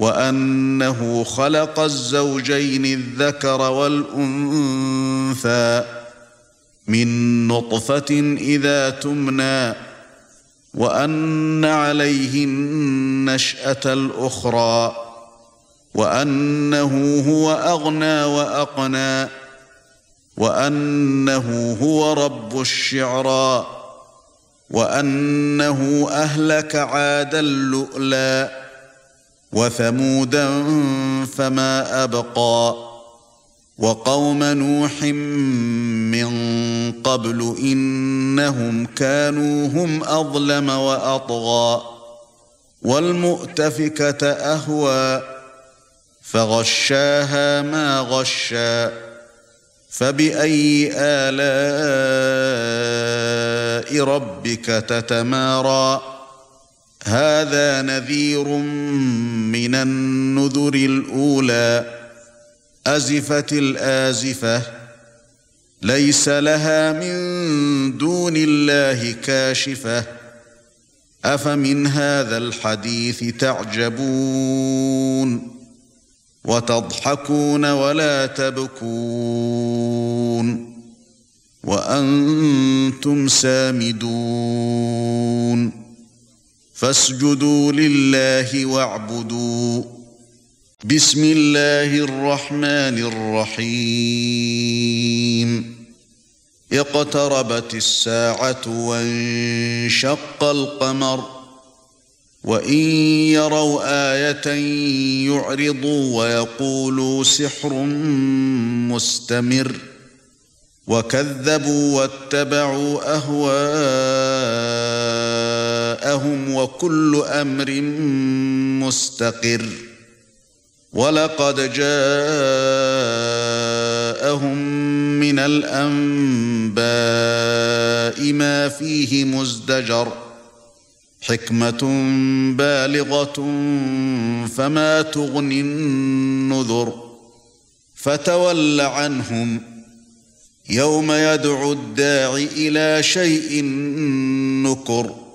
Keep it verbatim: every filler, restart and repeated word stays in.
وأنه خلق الزوجين الذكر والأنثى من نطفة إذا تمنى وأن عليه النشأة الأخرى وأنه هو أغنى وأقنى وأنه هو رب الشعرى وأنه أهلك عادا اللؤلؤا وثمودا فما أبقى وقوم نوح من قبل إنهم كانوا هم أظلم وأطغى والمؤتفكة أهوى فغشاها ما غشى فبأي آلاء ربك تتمارى هذا نذير من النذر الأولى أزفت الآزفة ليس لها من دون الله كاشفة أفمن هذا الحديث تعجبون وتضحكون ولا تبكون وأنتم سامدون فاسجدوا لله واعبدوا بسم الله الرحمن الرحيم اقتربت الساعة وانشق القمر وإن يروا آية يعرضوا ويقولوا سحر مستمر وكذبوا واتبعوا أهواءهم وكل أمر مستقر وَلَقَدْ جَاءَهُم مِّنَ الْأَنبَاءِ مَا فِيهِ مُزْدَجَرٌ حِكْمَةٌ بَالِغَةٌ فَمَا تُغْنِ النُّذُرُ فَتَوَلَّ عَنْهُمْ يَوْمَ يَدْعُو الدَّاعِ إِلَى شَيْءٍ نُّكُرٍ